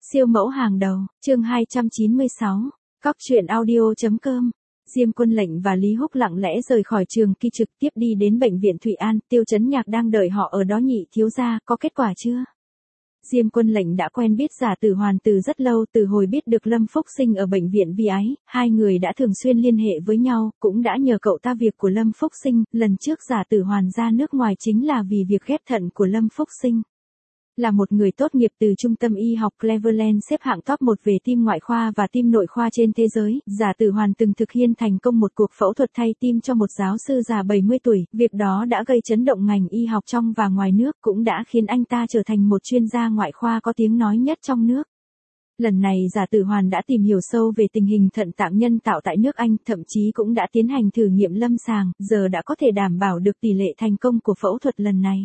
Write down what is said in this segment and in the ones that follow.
Siêu mẫu hàng đầu, chương 296, Cóc truyện audio.com. Diêm Quân Lệnh và Lý Húc lặng lẽ rời khỏi trường kỳ trực tiếp đi đến bệnh viện Thụy An, Tiêu Chấn Nhạc đang đợi họ ở đó. Nhị thiếu gia, có kết quả chưa? Diêm Quân Lệnh đã quen biết Giả Tử Hoàn từ rất lâu, từ hồi biết được Lâm Phúc Sinh ở bệnh viện Vi Ái, hai người đã thường xuyên liên hệ với nhau, cũng đã nhờ cậu ta việc của Lâm Phúc Sinh. Lần trước Giả Tử Hoàn ra nước ngoài chính là vì việc ghép thận của Lâm Phúc Sinh. Là một người tốt nghiệp từ trung tâm y học Cleveland xếp hạng top 1 về tim ngoại khoa và tim nội khoa trên thế giới, Giả Tử Hoàn từng thực hiện thành công một cuộc phẫu thuật thay tim cho một giáo sư già 70 tuổi, việc đó đã gây chấn động ngành y học trong và ngoài nước, cũng đã khiến anh ta trở thành một chuyên gia ngoại khoa có tiếng nói nhất trong nước. Lần này Giả Tử Hoàn đã tìm hiểu sâu về tình hình thận tạng nhân tạo tại nước Anh, thậm chí cũng đã tiến hành thử nghiệm lâm sàng, giờ đã có thể đảm bảo được tỷ lệ thành công của phẫu thuật lần này.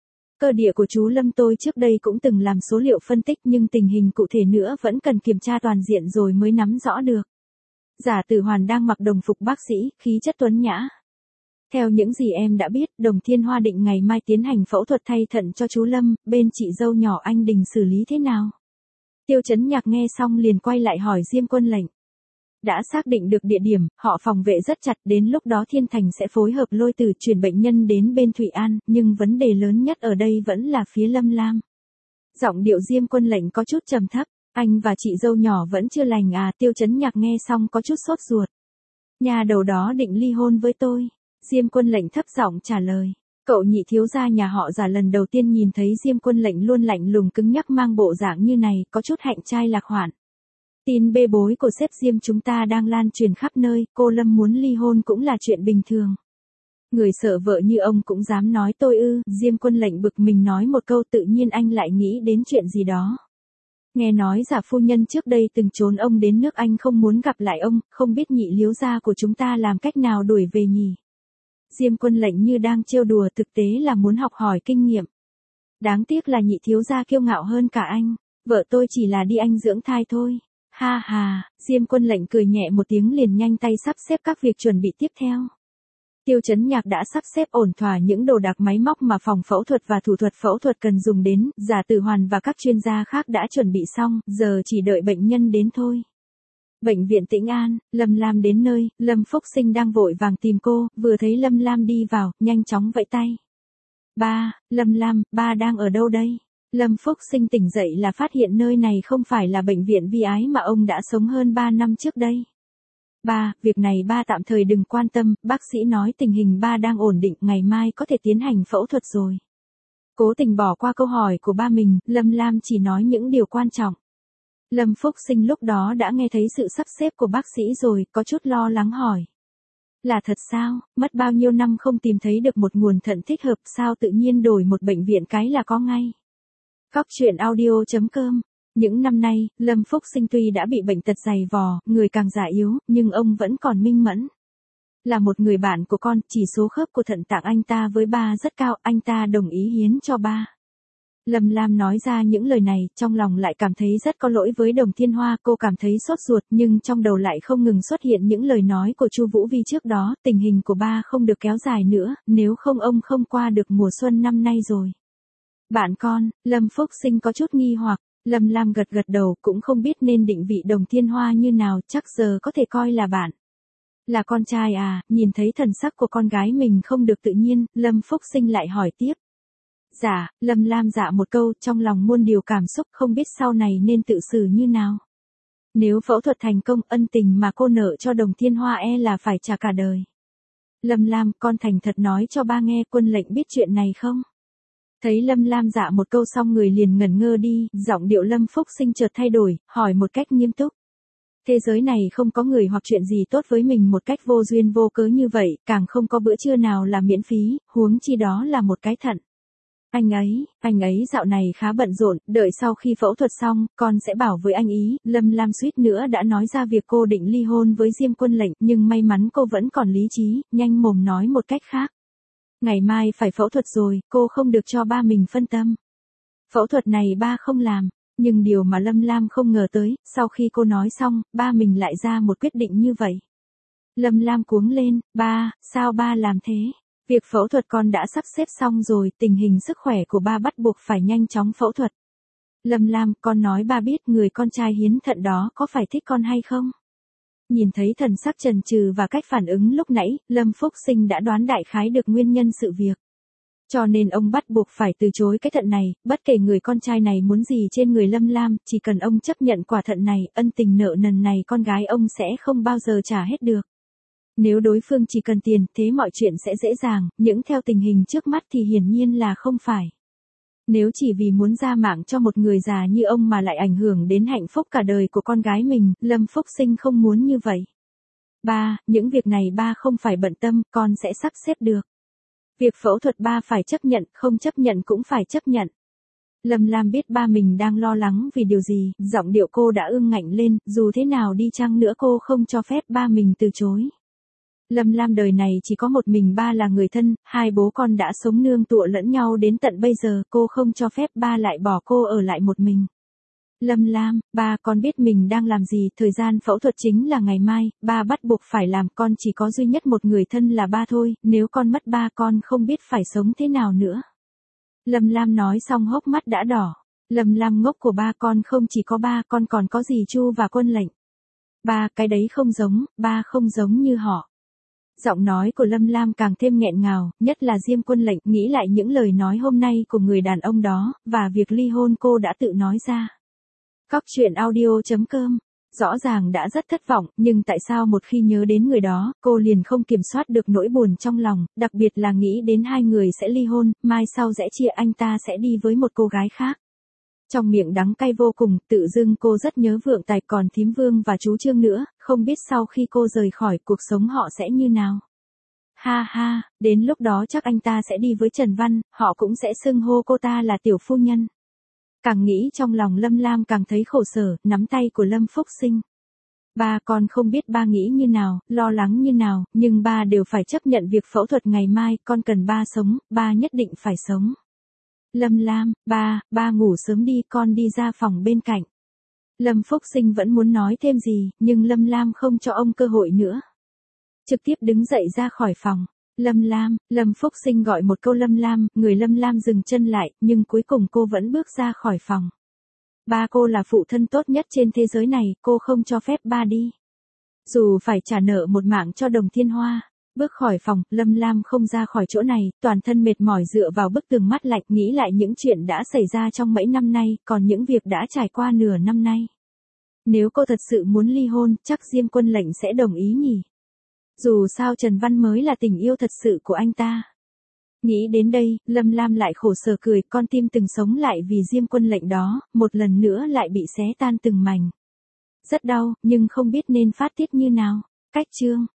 Cơ địa của chú Lâm tôi trước đây cũng từng làm số liệu phân tích, nhưng tình hình cụ thể nữa vẫn cần kiểm tra toàn diện rồi mới nắm rõ được. Giả Tử Hoàn đang mặc đồng phục bác sĩ, khí chất tuấn nhã. Theo những gì em đã biết, Đồng Thiên Hoa định ngày mai tiến hành phẫu thuật thay thận cho chú Lâm, bên chị dâu nhỏ anh định xử lý thế nào? Tiêu Chấn Nhạc nghe xong liền quay lại hỏi Diêm Quân Lệnh. Đã xác định được địa điểm, họ phòng vệ rất chặt, đến lúc đó Thiên Thành sẽ phối hợp Lôi Tử chuyển bệnh nhân đến bên Thụy An, nhưng vấn đề lớn nhất ở đây vẫn là phía Lâm Lam. Giọng điệu Diêm Quân Lệnh có chút trầm thấp, anh và chị dâu nhỏ vẫn chưa lành à? Tiêu Chấn Nhạc nghe xong có chút sốt ruột. Nhà đầu đó định ly hôn với tôi. Diêm Quân Lệnh thấp giọng trả lời. Cậu nhị thiếu gia nhà họ Giả lần đầu tiên nhìn thấy Diêm Quân Lệnh luôn lạnh lùng cứng nhắc mang bộ dạng như này, có chút hạnh trai lạc hoạn. Tin bê bối của sếp Diêm chúng ta đang lan truyền khắp nơi, cô Lâm muốn ly hôn cũng là chuyện bình thường. Người sợ vợ như ông cũng dám nói tôi ư? Diêm Quân Lệnh bực mình nói một câu, tự nhiên anh lại nghĩ đến chuyện gì đó. Nghe nói Giả phu nhân trước đây từng trốn ông đến nước Anh không muốn gặp lại ông, không biết nhị liếu gia của chúng ta làm cách nào đuổi về nhỉ? Diêm Quân Lệnh như đang trêu đùa, thực tế là muốn học hỏi kinh nghiệm. Đáng tiếc là nhị thiếu gia kiêu ngạo hơn cả anh, vợ tôi chỉ là đi Anh dưỡng thai thôi. Ha ha, Diêm Quân Lệnh cười nhẹ một tiếng liền nhanh tay sắp xếp các việc chuẩn bị tiếp theo. Tiêu Chấn Nhạc đã sắp xếp ổn thỏa những đồ đạc máy móc mà phòng phẫu thuật và thủ thuật phẫu thuật cần dùng đến, Giả Tử Hoàn và các chuyên gia khác đã chuẩn bị xong, giờ chỉ đợi bệnh nhân đến thôi. Bệnh viện Tĩnh An, Lâm Lam đến nơi, Lâm Phúc Sinh đang vội vàng tìm cô, vừa thấy Lâm Lam đi vào, nhanh chóng vẫy tay. Ba, Lâm Lam, ba đang ở đâu đây? Lâm Phúc Sinh tỉnh dậy là phát hiện nơi này không phải là bệnh viện Vi Ái mà ông đã sống hơn 3 năm trước đây. Ba, việc này ba tạm thời đừng quan tâm, bác sĩ nói tình hình ba đang ổn định, ngày mai có thể tiến hành phẫu thuật rồi. Cố tình bỏ qua câu hỏi của ba mình, Lâm Lam chỉ nói những điều quan trọng. Lâm Phúc Sinh lúc đó đã nghe thấy sự sắp xếp của bác sĩ rồi, có chút lo lắng hỏi. Là thật sao, mất bao nhiêu năm không tìm thấy được một nguồn thận thích hợp, sao tự nhiên đổi một bệnh viện cái là có ngay. Cóc truyện audio.com. Những năm nay, Lâm Phúc Sinh tuy đã bị bệnh tật dày vò, người càng già yếu, nhưng ông vẫn còn minh mẫn. Là một người bạn của con, chỉ số khớp của thận tạng anh ta với ba rất cao, anh ta đồng ý hiến cho ba. Lâm Lam nói ra những lời này, trong lòng lại cảm thấy rất có lỗi với Đồng Thiên Hoa, cô cảm thấy sốt ruột, nhưng trong đầu lại không ngừng xuất hiện những lời nói của Chu Vũ Vi trước đó, tình hình của ba không được kéo dài nữa, nếu không ông không qua được mùa xuân năm nay rồi. Bạn con, Lâm Phúc Sinh có chút nghi hoặc, Lâm Lam gật gật đầu, cũng không biết nên định vị Đồng Thiên Hoa như nào, chắc giờ có thể coi là bạn. Là con trai à? Nhìn thấy thần sắc của con gái mình không được tự nhiên, Lâm Phúc Sinh lại hỏi tiếp. Dạ, Lâm Lam dạ một câu, trong lòng muôn điều cảm xúc, không biết sau này nên tự xử như nào. Nếu phẫu thuật thành công, ân tình mà cô nợ cho Đồng Thiên Hoa là phải trả cả đời. Lâm Lam, con thành thật nói cho ba nghe, Quân Lệnh biết chuyện này không? Thấy Lâm Lam dạ một câu xong người liền ngẩn ngơ đi, giọng điệu Lâm Phúc Sinh chợt thay đổi, hỏi một cách nghiêm túc. Thế giới này không có người hoặc chuyện gì tốt với mình một cách vô duyên vô cớ như vậy, càng không có bữa trưa nào là miễn phí, huống chi đó là một cái thận. Anh ấy dạo này khá bận rộn, đợi sau khi phẫu thuật xong, con sẽ bảo với anh ý. Lâm Lam suýt nữa đã nói ra việc cô định ly hôn với Diêm Quân Lệnh, nhưng may mắn cô vẫn còn lý trí, nhanh mồm nói một cách khác. Ngày mai phải phẫu thuật rồi, cô không được cho ba mình phân tâm. Phẫu thuật này ba không làm, nhưng điều mà Lâm Lam không ngờ tới, sau khi cô nói xong, ba mình lại ra một quyết định như vậy. Lâm Lam cuống lên, ba, sao ba làm thế? Việc phẫu thuật con đã sắp xếp xong rồi, tình hình sức khỏe của ba bắt buộc phải nhanh chóng phẫu thuật. Lâm Lam, con nói ba biết người con trai hiến thận đó có phải thích con hay không? Nhìn thấy thần sắc chần chừ và cách phản ứng lúc nãy, Lâm Phúc Sinh đã đoán đại khái được nguyên nhân sự việc. Cho nên ông bắt buộc phải từ chối cái thận này, bất kể người con trai này muốn gì trên người Lâm Lam, chỉ cần ông chấp nhận quả thận này, ân tình nợ nần này con gái ông sẽ không bao giờ trả hết được. Nếu đối phương chỉ cần tiền, thế mọi chuyện sẽ dễ dàng, nhưng theo tình hình trước mắt thì hiển nhiên là không phải. Nếu chỉ vì muốn ra mạng cho một người già như ông mà lại ảnh hưởng đến hạnh phúc cả đời của con gái mình, Lâm Phúc Sinh không muốn như vậy. Ba, những việc này ba không phải bận tâm, con sẽ sắp xếp được. Việc phẫu thuật ba phải chấp nhận, không chấp nhận cũng phải chấp nhận. Lâm Lam biết ba mình đang lo lắng vì điều gì, giọng điệu cô đã ương ngạnh lên, dù thế nào đi chăng nữa cô không cho phép ba mình từ chối. Lâm Lam đời này chỉ có một mình ba là người thân, hai bố con đã sống nương tựa lẫn nhau đến tận bây giờ, cô không cho phép ba lại bỏ cô ở lại một mình. Lâm Lam, ba con biết mình đang làm gì, thời gian phẫu thuật chính là ngày mai, ba bắt buộc phải làm, con chỉ có duy nhất một người thân là ba thôi, nếu con mất ba con không biết phải sống thế nào nữa. Lâm Lam nói xong hốc mắt đã đỏ. Lâm Lam ngốc của ba con không chỉ có ba, con còn có dì Chu và Quân Lệnh. Ba, cái đấy không giống, ba không giống như họ. Giọng nói của Lâm Lam càng thêm nghẹn ngào, nhất là Diêm Quân Lệnh, nghĩ lại những lời nói hôm nay của người đàn ông đó, và việc ly hôn cô đã tự nói ra. Cóc truyện audio.com. Rõ ràng đã rất thất vọng, nhưng tại sao một khi nhớ đến người đó, cô liền không kiểm soát được nỗi buồn trong lòng, đặc biệt là nghĩ đến hai người sẽ ly hôn, mai sau rẽ chia anh ta sẽ đi với một cô gái khác. Trong miệng đắng cay vô cùng, tự dưng cô rất nhớ Vượng Tài còn Thím Vương và chú Trương nữa, không biết sau khi cô rời khỏi cuộc sống họ sẽ như nào. Ha ha, đến lúc đó chắc anh ta sẽ đi với Trần Văn, họ cũng sẽ xưng hô cô ta là tiểu phu nhân. Càng nghĩ trong lòng Lâm Lam càng thấy khổ sở, nắm tay của Lâm Phúc Sinh. Ba con không biết ba nghĩ như nào, lo lắng như nào, nhưng ba đều phải chấp nhận việc phẫu thuật ngày mai, con cần ba sống, ba nhất định phải sống. Lâm Lam, ba ngủ sớm đi, con đi ra phòng bên cạnh. Lâm Phúc Sinh vẫn muốn nói thêm gì, nhưng Lâm Lam không cho ông cơ hội nữa. Trực tiếp đứng dậy ra khỏi phòng. Lâm Lam, Lâm Phúc Sinh gọi một câu Lâm Lam, người Lâm Lam dừng chân lại, nhưng cuối cùng cô vẫn bước ra khỏi phòng. Ba cô là phụ thân tốt nhất trên thế giới này, cô không cho phép ba đi. Dù phải trả nợ một mạng cho Đồng Thiên Hoa. Bước khỏi phòng, Lâm Lam không ra khỏi chỗ này, toàn thân mệt mỏi dựa vào bức tường mắt lạnh, nghĩ lại những chuyện đã xảy ra trong mấy năm nay, còn những việc đã trải qua nửa năm nay. Nếu cô thật sự muốn ly hôn, chắc Diêm Quân Lệnh sẽ đồng ý nhỉ. Dù sao Trần Văn mới là tình yêu thật sự của anh ta. Nghĩ đến đây, Lâm Lam lại khổ sở cười, con tim từng sống lại vì Diêm Quân Lệnh đó, một lần nữa lại bị xé tan từng mảnh. Rất đau, nhưng không biết nên phát tiết như nào. Cách chương.